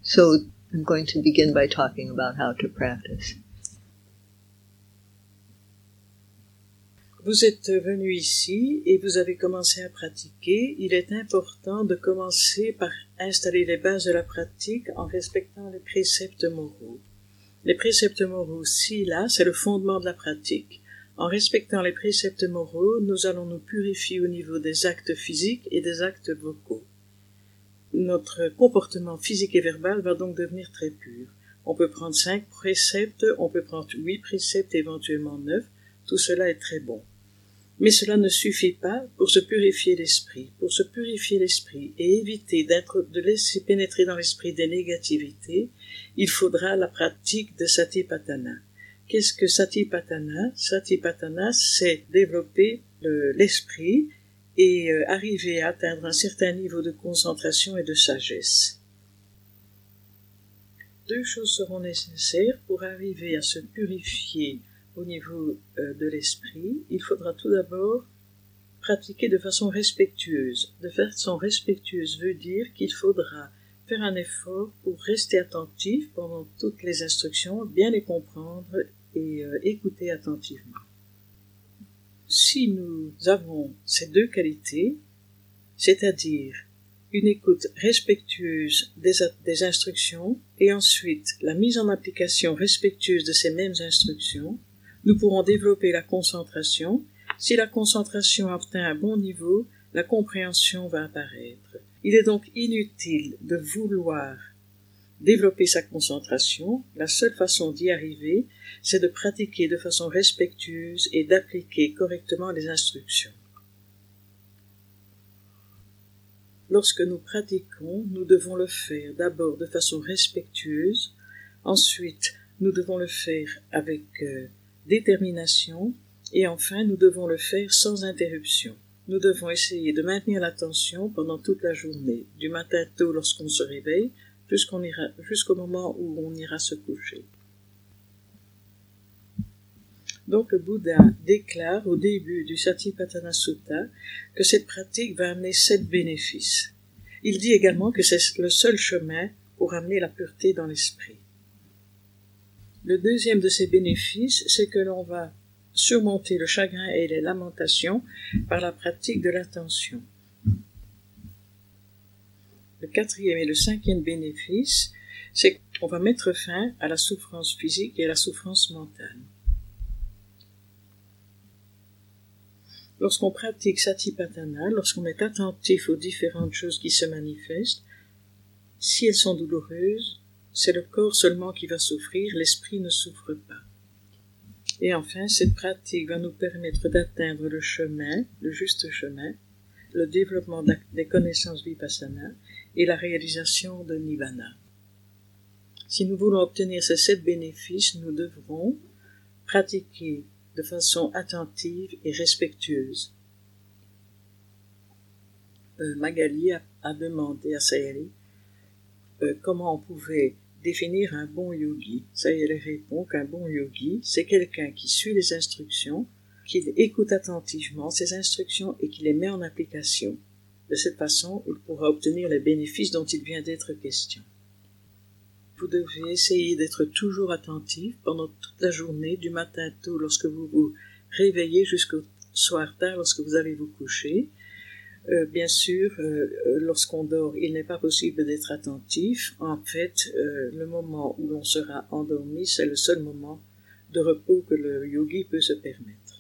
So I'm going to begin by talking about how to practice. Vous êtes venu ici et vous avez commencé à pratiquer. Il est important de commencer par installer les bases de la pratique en respectant les préceptes moraux. Les préceptes moraux, là, c'est le fondement de la pratique. En respectant les préceptes moraux, nous allons nous purifier au niveau des actes physiques et des actes vocaux. Notre comportement physique et verbal va donc devenir très pur. On peut prendre 5 préceptes, on peut prendre 8 préceptes, éventuellement 9. Tout cela est très bon. Mais cela ne suffit pas pour se purifier l'esprit. Pour se purifier l'esprit et éviter de laisser pénétrer dans l'esprit des négativités, il faudra la pratique de Satipatthana. Qu'est-ce que Satipatthana? Satipatthana, c'est développer l'esprit et arriver à atteindre un certain niveau de concentration et de sagesse. 2 choses seront nécessaires pour arriver à se purifier au niveau de l'esprit. Il faudra tout d'abord pratiquer de façon respectueuse. De façon respectueuse veut dire qu'il faudra faire un effort pour rester attentif pendant toutes les instructions, bien les comprendre et écouter attentivement. Si nous avons ces 2 qualités, c'est-à-dire une écoute respectueuse des instructions et ensuite la mise en application respectueuse de ces mêmes instructions, nous pourrons développer la concentration. Si la concentration atteint un bon niveau, la compréhension va apparaître. Il est donc inutile de vouloir développer sa concentration. La seule façon d'y arriver, c'est de pratiquer de façon respectueuse et d'appliquer correctement les instructions. Lorsque nous pratiquons, nous devons le faire d'abord de façon respectueuse, ensuite nous devons le faire avec détermination, et enfin nous devons le faire sans interruption. Nous devons essayer de maintenir l'attention pendant toute la journée, du matin tôt lorsqu'on se réveille, jusqu'au moment où on ira se coucher. Donc le Bouddha déclare au début du Satipatthana Sutta que cette pratique va amener 7 bénéfices. Il dit également que c'est le seul chemin pour amener la pureté dans l'esprit. Le deuxième de ces bénéfices, c'est que l'on va surmonter le chagrin et les lamentations par la pratique de l'attention. Le 4e et le 5e bénéfice, c'est qu'on va mettre fin à la souffrance physique et à la souffrance mentale. Lorsqu'on pratique Satipatthana, lorsqu'on est attentif aux différentes choses qui se manifestent, si elles sont douloureuses, c'est le corps seulement qui va souffrir, l'esprit ne souffre pas. Et enfin, cette pratique va nous permettre d'atteindre le chemin, le juste chemin, le développement des connaissances vipassana et la réalisation de Nibbana. Si nous voulons obtenir ces 7 bénéfices, nous devrons pratiquer de façon attentive et respectueuse. Magali a demandé à Sayali comment on pouvait définir un bon yogi. Sayali répond qu'un bon yogi, c'est quelqu'un qui suit les instructions, qui écoute attentivement ces instructions et qui les met en application. De cette façon, il pourra obtenir les bénéfices dont il vient d'être question. Vous devez essayer d'être toujours attentif pendant toute la journée, du matin tôt lorsque vous vous réveillez jusqu'au soir tard lorsque vous allez vous coucher. Bien sûr, lorsqu'on dort, il n'est pas possible d'être attentif. En fait, le moment où l'on sera endormi, c'est le seul moment de repos que le yogi peut se permettre.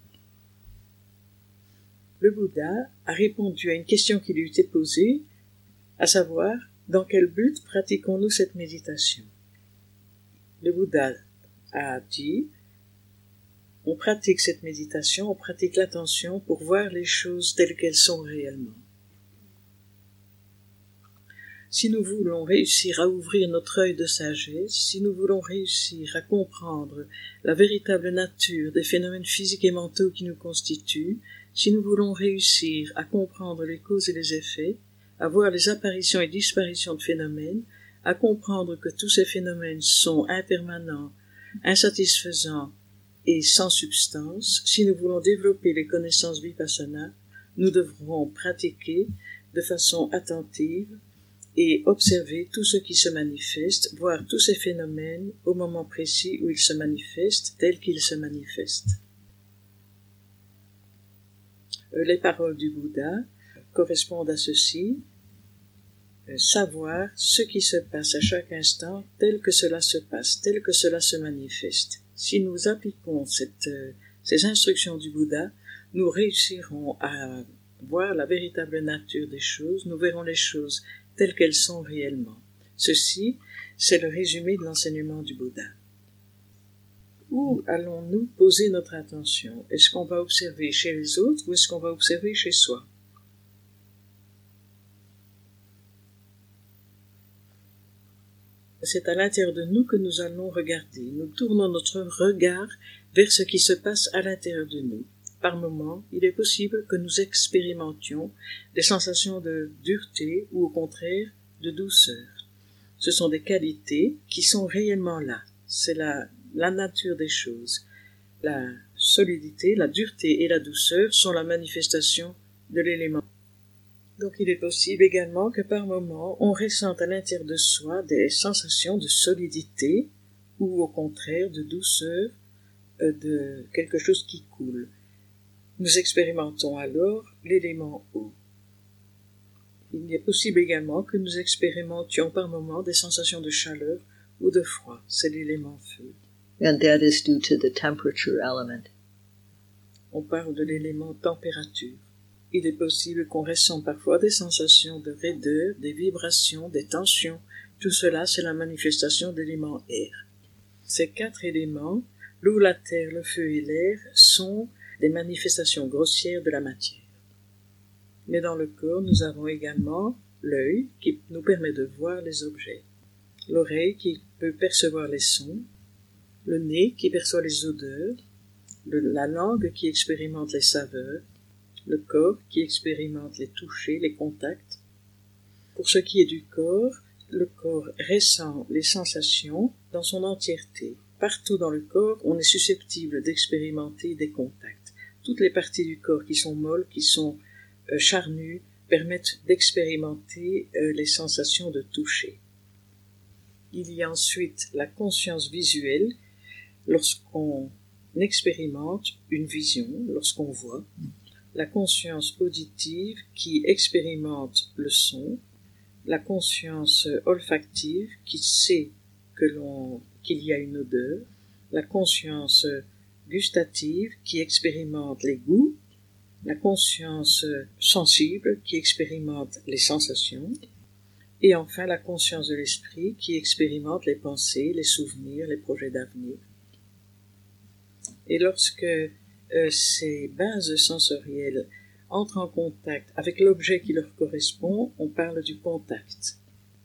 Le Bouddha a répondu à une question qui lui était posée, à savoir, dans quel but pratiquons-nous cette méditation? Le Bouddha a dit, on pratique cette méditation, on pratique l'attention pour voir les choses telles qu'elles sont réellement. Si nous voulons réussir à ouvrir notre œil de sagesse, si nous voulons réussir à comprendre la véritable nature des phénomènes physiques et mentaux qui nous constituent, si nous voulons réussir à comprendre les causes et les effets, à voir les apparitions et disparitions de phénomènes, à comprendre que tous ces phénomènes sont impermanents, insatisfaisants et sans substance, si nous voulons développer les connaissances vipassana, nous devrons pratiquer de façon attentive et observer tout ce qui se manifeste, voir tous ces phénomènes au moment précis où ils se manifestent, tels qu'ils se manifestent. Les paroles du Bouddha correspondent à ceci: savoir ce qui se passe à chaque instant tel que cela se passe, tel que cela se manifeste. Si nous appliquons ces instructions du Bouddha, nous réussirons à voir la véritable nature des choses, nous verrons les choses telles qu'elles sont réellement. Ceci, c'est le résumé de l'enseignement du Bouddha. Où allons-nous poser notre attention? Est-ce qu'on va observer chez les autres ou est-ce qu'on va observer chez soi? C'est à l'intérieur de nous que nous allons regarder. Nous tournons notre regard vers ce qui se passe à l'intérieur de nous. Par moments, il est possible que nous expérimentions des sensations de dureté ou au contraire de douceur. Ce sont des qualités qui sont réellement là. C'est la nature des choses. La solidité, la dureté et la douceur sont la manifestation de l'élément. Donc il est possible également que par moments on ressente à l'intérieur de soi des sensations de solidité ou au contraire de douceur, de quelque chose qui coule. Nous expérimentons alors l'élément eau. Il est possible également que nous expérimentions par moments des sensations de chaleur ou de froid. C'est l'élément feu. And that is due to the temperature element. On parle de l'élément température. Il est possible qu'on ressente parfois des sensations de raideur, des vibrations, des tensions. Tout cela, c'est la manifestation d'éléments air. Ces 4 éléments, l'eau, la terre, le feu et l'air, sont des manifestations grossières de la matière. Mais dans le corps, nous avons également l'œil qui nous permet de voir les objets, l'oreille qui peut percevoir les sons, le nez qui perçoit les odeurs, la langue qui expérimente les saveurs, le corps qui expérimente les touchés, les contacts. Pour ce qui est du corps, le corps ressent les sensations dans son entièreté. Partout dans le corps, on est susceptible d'expérimenter des contacts. Toutes les parties du corps qui sont molles, qui sont charnues, permettent d'expérimenter les sensations de toucher. Il y a ensuite la conscience visuelle, lorsqu'on expérimente une vision, lorsqu'on voit. La conscience auditive qui expérimente le son, la conscience olfactive qui sait qu'il y a une odeur, la conscience gustative qui expérimente les goûts, la conscience sensible qui expérimente les sensations, et enfin la conscience de l'esprit qui expérimente les pensées, les souvenirs, les projets d'avenir. Et lorsque ces bases sensorielles entrent en contact avec l'objet qui leur correspond, on parle du contact.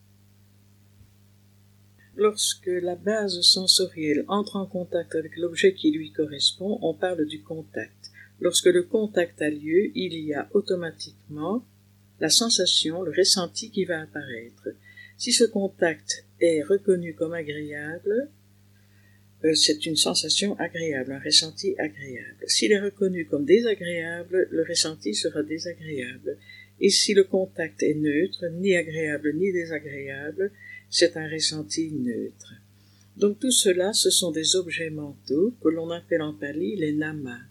Lorsque la base sensorielle entre en contact avec l'objet qui lui correspond, on parle du contact. Lorsque le contact a lieu, il y a automatiquement la sensation, le ressenti qui va apparaître. Si ce contact est reconnu comme agréable, c'est une sensation agréable, un ressenti agréable. S'il est reconnu comme désagréable, le ressenti sera désagréable. Et si le contact est neutre, ni agréable ni désagréable, c'est un ressenti neutre. Donc tout cela, ce sont des objets mentaux que l'on appelle en pali les namas.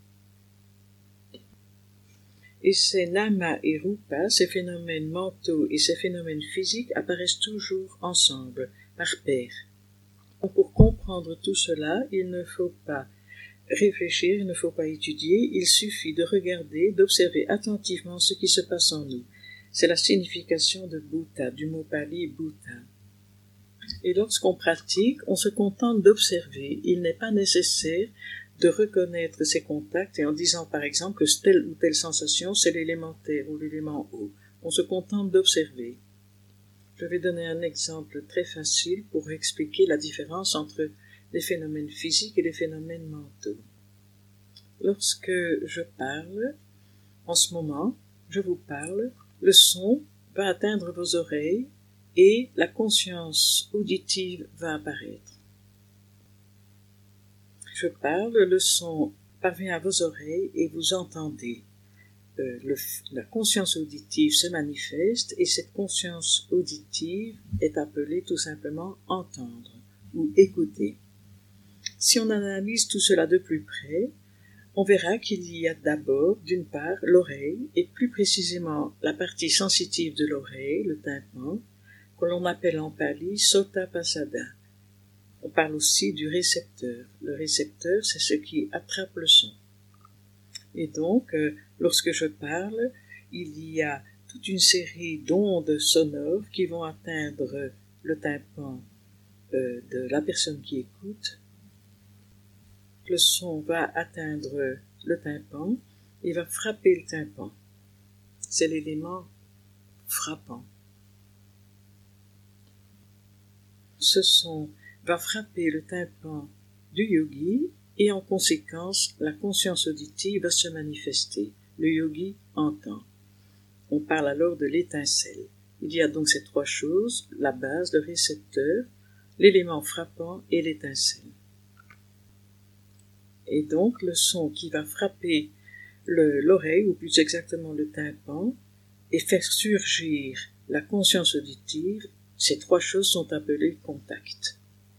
Et ces namas et rupas, ces phénomènes mentaux et ces phénomènes physiques apparaissent toujours ensemble, par paires. Pour comprendre tout cela, il ne faut pas réfléchir, il ne faut pas étudier, il suffit de regarder, d'observer attentivement ce qui se passe en nous. C'est la signification de bhuta, du mot pali bhuta. Et lorsqu'on pratique, on se contente d'observer. Il n'est pas nécessaire de reconnaître ces contacts et en disant par exemple que telle ou telle sensation, c'est l'élément terre ou l'élément eau. On se contente d'observer. Je vais donner un exemple très facile pour expliquer la différence entre les phénomènes physiques et les phénomènes mentaux. Lorsque je parle, en ce moment, je vous parle, le son va atteindre vos oreilles et la conscience auditive va apparaître. Je parle, le son parvient à vos oreilles et vous entendez. la conscience auditive se manifeste et cette conscience auditive est appelée tout simplement entendre ou écouter. Si on analyse tout cela de plus près, on verra qu'il y a d'abord, d'une part, l'oreille, et plus précisément la partie sensitive de l'oreille, le tympan, que l'on appelle en pali sota pasada. On parle aussi du récepteur. Le récepteur, c'est ce qui attrape le son. Et donc, lorsque je parle, il y a toute une série d'ondes sonores qui vont atteindre le tympan de la personne qui écoute. Le son va atteindre le tympan et va frapper le tympan. C'est l'élément frappant. Ce son va frapper le tympan du yogi et en conséquence, la conscience auditive va se manifester. Le yogi entend. On parle alors de l'étincelle. Il y a donc ces trois choses, la base, le récepteur, l'élément frappant et l'étincelle. Et donc, le son qui va frapper l'oreille, ou plus exactement le tympan, et faire surgir la conscience auditive, ces trois choses sont appelées contact.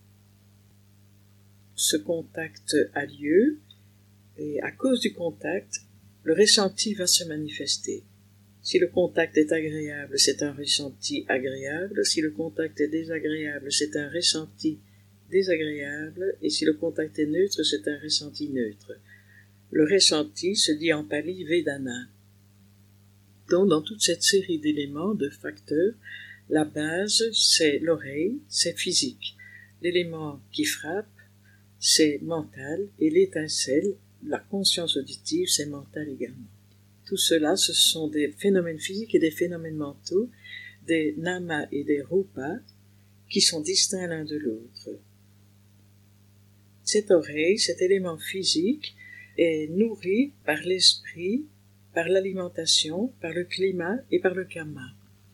Ce contact a lieu, et à cause du contact, le ressenti va se manifester. Si le contact est agréable, c'est un ressenti agréable. Si le contact est désagréable, c'est un ressenti désagréable. Et si le contact est neutre, c'est un ressenti neutre. Le ressenti se dit en pali vedana. Donc, dans toute cette série d'éléments, de facteurs, la base, c'est l'oreille, c'est physique. L'élément qui frappe, c'est mental, et l'étincelle, la conscience auditive, c'est mental également. Tout cela, ce sont des phénomènes physiques et des phénomènes mentaux, des namas et des rupas, qui sont distincts l'un de l'autre. Cette oreille, cet élément physique, est nourri par l'esprit, par l'alimentation, par le climat et par le karma.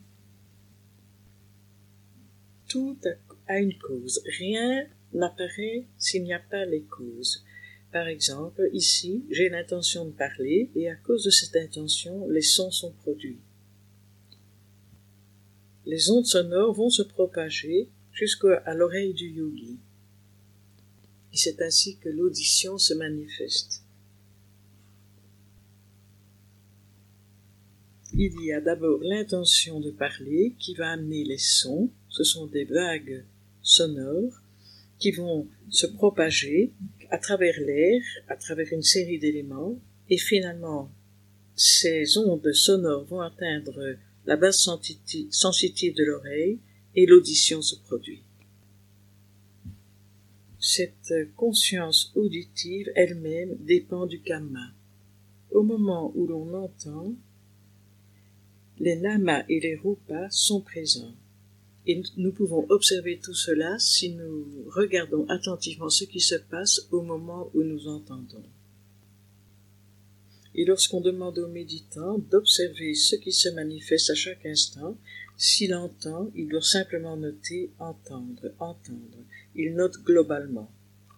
Tout a une cause. Rien n'apparaît s'il n'y a pas les causes. Par exemple, ici, j'ai l'intention de parler et à cause de cette intention, les sons sont produits. Les ondes sonores vont se propager jusqu'à l'oreille du yogi. Et c'est ainsi que l'audition se manifeste. Il y a d'abord l'intention de parler qui va amener les sons. Ce sont des vagues sonores qui vont se propager à travers l'air, à travers une série d'éléments, et finalement, ces ondes sonores vont atteindre la base sensitive de l'oreille, et l'audition se produit. Cette conscience auditive elle-même dépend du karma. Au moment où l'on entend, les namas et les rupas sont présents. Et nous pouvons observer tout cela si nous regardons attentivement ce qui se passe au moment où nous entendons. Et lorsqu'on demande au méditant d'observer ce qui se manifeste à chaque instant, s'il entend, il doit simplement noter « entendre »,« entendre ». Il note globalement.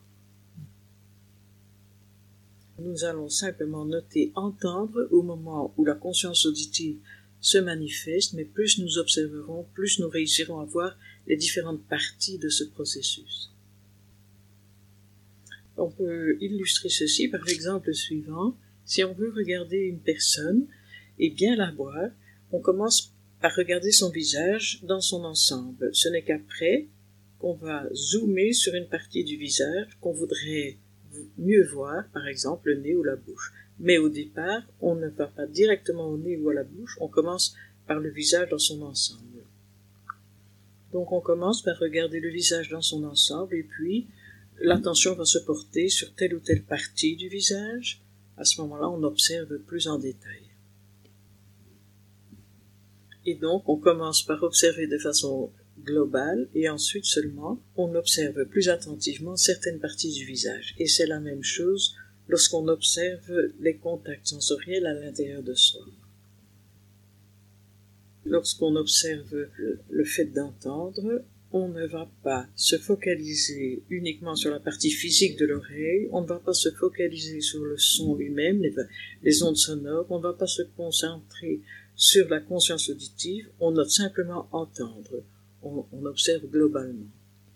Nous allons simplement noter « entendre » au moment où la conscience auditive se manifeste, mais plus nous observerons, plus nous réussirons à voir les différentes parties de ce processus. On peut illustrer ceci par l'exemple suivant. Si on veut regarder une personne et bien la voir, on commence par regarder son visage dans son ensemble. Ce n'est qu'après qu'on va zoomer sur une partie du visage qu'on voudrait mieux voir, par exemple le nez ou la bouche. Mais au départ, on ne va pas directement au nez ou à la bouche, on commence par le visage dans son ensemble. Donc on commence par regarder le visage dans son ensemble et puis l'attention va se porter sur telle ou telle partie du visage. À ce moment-là, on observe plus en détail. Et donc on commence par observer de façon globale et ensuite seulement on observe plus attentivement certaines parties du visage. Et c'est la même chose lorsqu'on observe les contacts sensoriels à l'intérieur de soi. Lorsqu'on observe le fait d'entendre, on ne va pas se focaliser uniquement sur la partie physique de l'oreille, on ne va pas se focaliser sur le son lui-même, les ondes sonores, on ne va pas se concentrer sur la conscience auditive, on note simplement entendre, on observe globalement.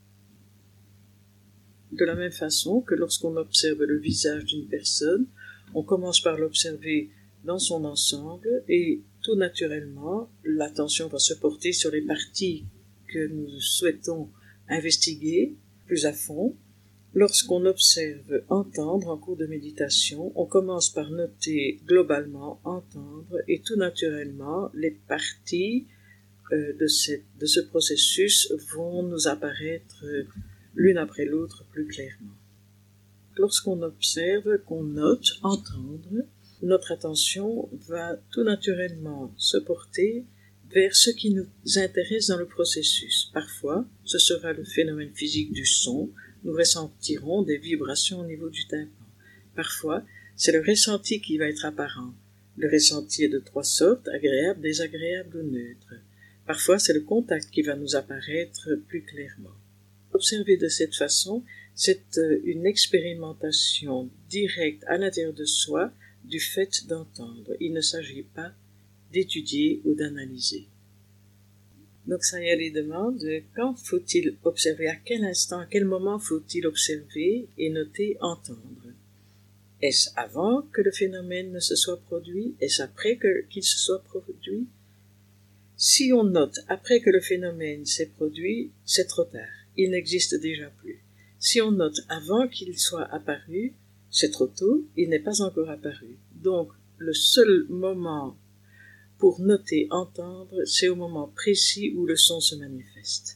De la même façon que lorsqu'on observe le visage d'une personne, on commence par l'observer dans son ensemble et tout naturellement, l'attention va se porter sur les parties que nous souhaitons investiguer plus à fond. Lorsqu'on observe entendre en cours de méditation, on commence par noter globalement entendre et tout naturellement, les parties de ce processus vont nous apparaître l'une après l'autre plus clairement. Lorsqu'on observe, qu'on note, entendre, notre attention va tout naturellement se porter vers ce qui nous intéresse dans le processus. Parfois, ce sera le phénomène physique du son, nous ressentirons des vibrations au niveau du tympan. Parfois, c'est le ressenti qui va être apparent. Le ressenti est de 3 sortes, agréable, désagréable ou neutre. Parfois, c'est le contact qui va nous apparaître plus clairement. Observer de cette façon, c'est une expérimentation directe à l'intérieur de soi du fait d'entendre. Il ne s'agit pas d'étudier ou d'analyser. Donc Sayali demande quand faut-il observer, à quel instant, à quel moment faut-il observer et noter entendre. Est-ce avant que le phénomène ne se soit produit? Est-ce après qu'il se soit produit? Si on note après que le phénomène s'est produit, c'est trop tard, il n'existe déjà plus. Si on note avant qu'il soit apparu, c'est trop tôt, il n'est pas encore apparu. Donc le seul moment pour noter, entendre, c'est au moment précis où le son se manifeste.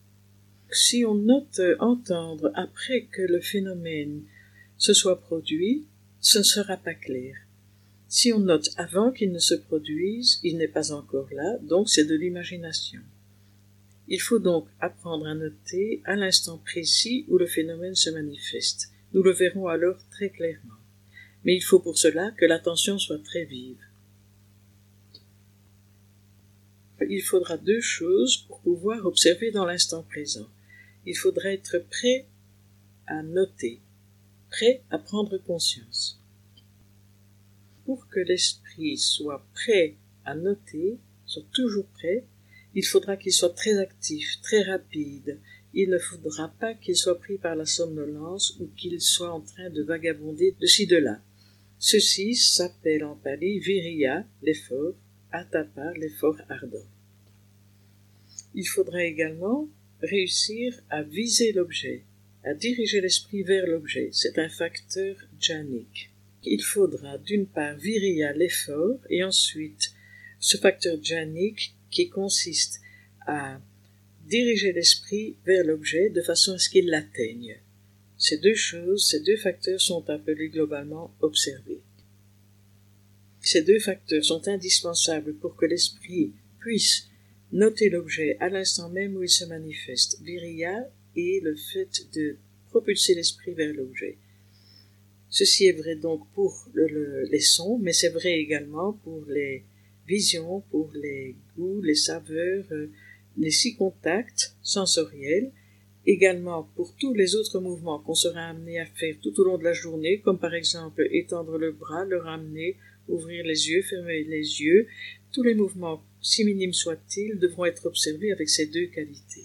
Si on note entendre après que le phénomène se soit produit, ce ne sera pas clair. Si on note avant qu'il ne se produise, il n'est pas encore là, donc c'est de l'imagination. Il faut donc apprendre à noter à l'instant précis où le phénomène se manifeste. Nous le verrons alors très clairement. Mais il faut pour cela que l'attention soit très vive. Il faudra 2 choses pour pouvoir observer dans l'instant présent. Il faudra être prêt à noter, prêt à prendre conscience. Pour que l'esprit soit prêt à noter, soit toujours prêt, il faudra qu'il soit très actif, très rapide. Il ne faudra pas qu'il soit pris par la somnolence ou qu'il soit en train de vagabonder de ci de là. Ceci s'appelle en pali viriya, l'effort, atapa, l'effort ardent. Il faudra également réussir à viser l'objet, à diriger l'esprit vers l'objet. C'est un facteur djhanique. Il faudra d'une part viriya, l'effort, et ensuite ce facteur djhanique qui consiste à diriger l'esprit vers l'objet de façon à ce qu'il l'atteigne. Ces 2 choses, ces 2 facteurs sont appelés globalement observés. Ces 2 facteurs sont indispensables pour que l'esprit puisse noter l'objet à l'instant même où il se manifeste. Viriya est le fait de propulser l'esprit vers l'objet. Ceci est vrai donc pour les sons, mais c'est vrai également pour les visions, pour les goûts, les saveurs, les 6 contacts sensoriels, également pour tous les autres mouvements qu'on sera amené à faire tout au long de la journée, comme par exemple étendre le bras, le ramener, ouvrir les yeux, fermer les yeux. Tous les mouvements, si minimes soient-ils, devront être observés avec ces 2 qualités.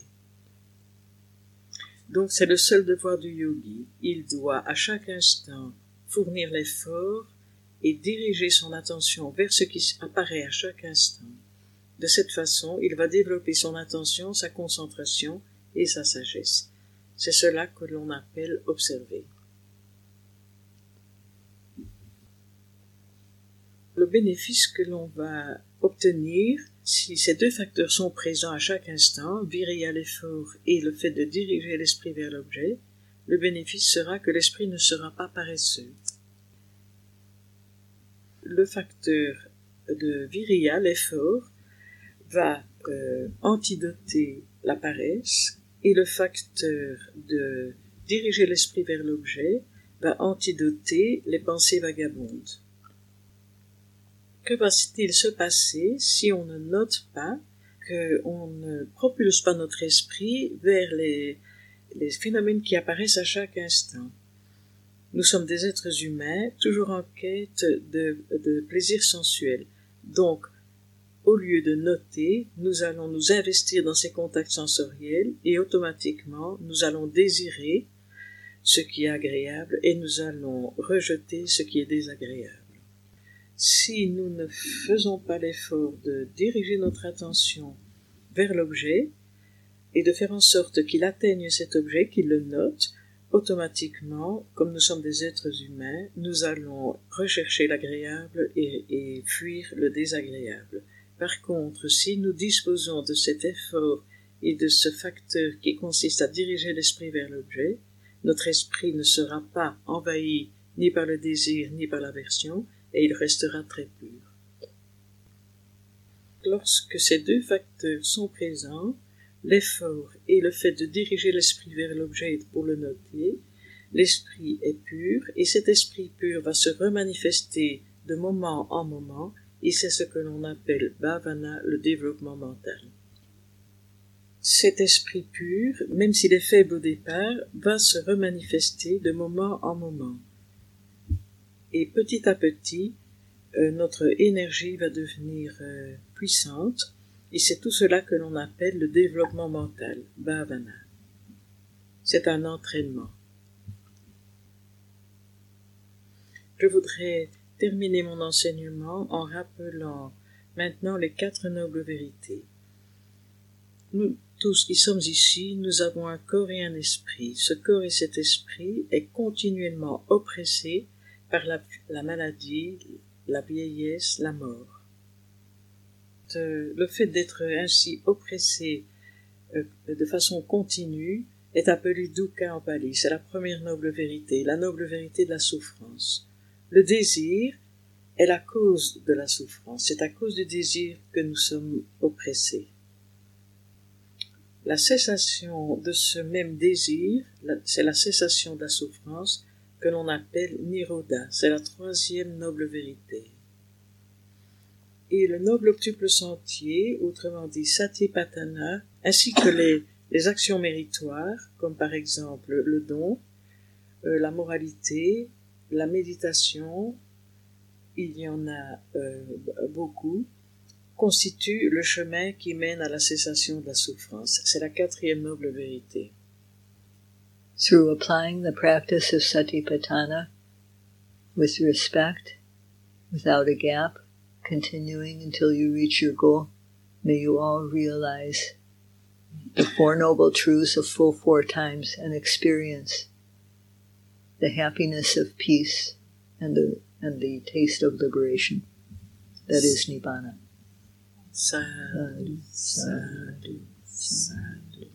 Donc c'est le seul devoir du yogi. Il doit à chaque instant fournir l'effort et diriger son attention vers ce qui apparaît à chaque instant. De cette façon, il va développer son attention, sa concentration et sa sagesse. C'est cela que l'on appelle observer. Le bénéfice que l'on va obtenir, si ces 2 facteurs sont présents à chaque instant, viriya, l'effort et le fait de diriger l'esprit vers l'objet, le bénéfice sera que l'esprit ne sera pas paresseux. Le facteur de viriya, l'effort, va antidoter la paresse et le facteur de diriger l'esprit vers l'objet va antidoter les pensées vagabondes. Que va-t-il se passer si on ne note pas qu'on ne propulse pas notre esprit vers les phénomènes qui apparaissent à chaque instant. Nous sommes des êtres humains, toujours en quête de plaisir sensuel. Donc, au lieu de noter, nous allons nous investir dans ces contacts sensoriels et automatiquement, nous allons désirer ce qui est agréable et nous allons rejeter ce qui est désagréable. Si nous ne faisons pas l'effort de diriger notre attention vers l'objet et de faire en sorte qu'il atteigne cet objet, qu'il le note, automatiquement, comme nous sommes des êtres humains, nous allons rechercher l'agréable et fuir le désagréable. Par contre, si nous disposons de cet effort et de ce facteur qui consiste à diriger l'esprit vers l'objet, notre esprit ne sera pas envahi ni par le désir ni par l'aversion, et il restera très pur. Lorsque ces deux facteurs sont présents, l'effort et le fait de diriger l'esprit vers l'objet pour le noter, l'esprit est pur, et cet esprit pur va se remanifester de moment en moment, et c'est ce que l'on appelle bhavana, le développement mental. Cet esprit pur, même s'il est faible au départ, va se remanifester de moment en moment. Et petit à petit, notre énergie va devenir puissante, et c'est tout cela que l'on appelle le développement mental, bhavana. C'est un entraînement. Je voudrais terminer mon enseignement en rappelant maintenant les 4 nobles vérités. Nous tous qui sommes ici, nous avons un corps et un esprit. Ce corps et cet esprit est continuellement oppressé par la maladie, la vieillesse, la mort. Le fait d'être ainsi oppressé de façon continue est appelé dukkha en pali. C'est la première noble vérité, la noble vérité de la souffrance. Le désir est la cause de la souffrance. C'est à cause du désir que nous sommes oppressés. La cessation de ce même désir, c'est la cessation de la souffrance que l'on appelle nirodha. C'est la 3e noble vérité. Et le noble octuple sentier, autrement dit satipatthana, ainsi que les actions méritoires, comme par exemple le don, la moralité, la méditation, il y en a beaucoup, constituent le chemin qui mène à la cessation de la souffrance. C'est la 4e noble vérité. Through applying the practice of Satipatthana with respect, without a gap, continuing until you reach your goal, may you all realize the 4 noble truths of full 4 times and experience the happiness of peace and the taste of liberation. That is Nibbana. Sadhu, sadhu, sadhu.